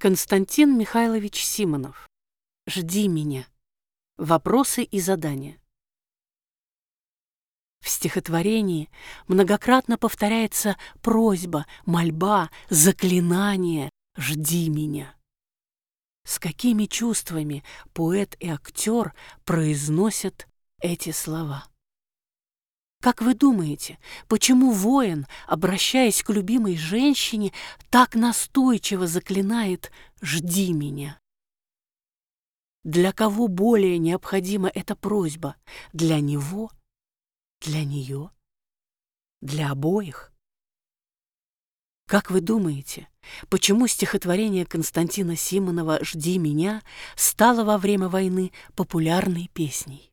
Константин Михайлович Симонов. «Жди меня. Вопросы и задания». В стихотворении многократно повторяется просьба, мольба, заклинание «Жди меня». С какими чувствами поэт и актер произносят эти слова? Как вы думаете, почему воин, обращаясь к любимой женщине, так настойчиво заклинает «Жди меня»? Для кого более необходима эта просьба? Для него? Для нее? Для обоих? Как вы думаете, почему стихотворение Константина Симонова «Жди меня» стало во время войны популярной песней?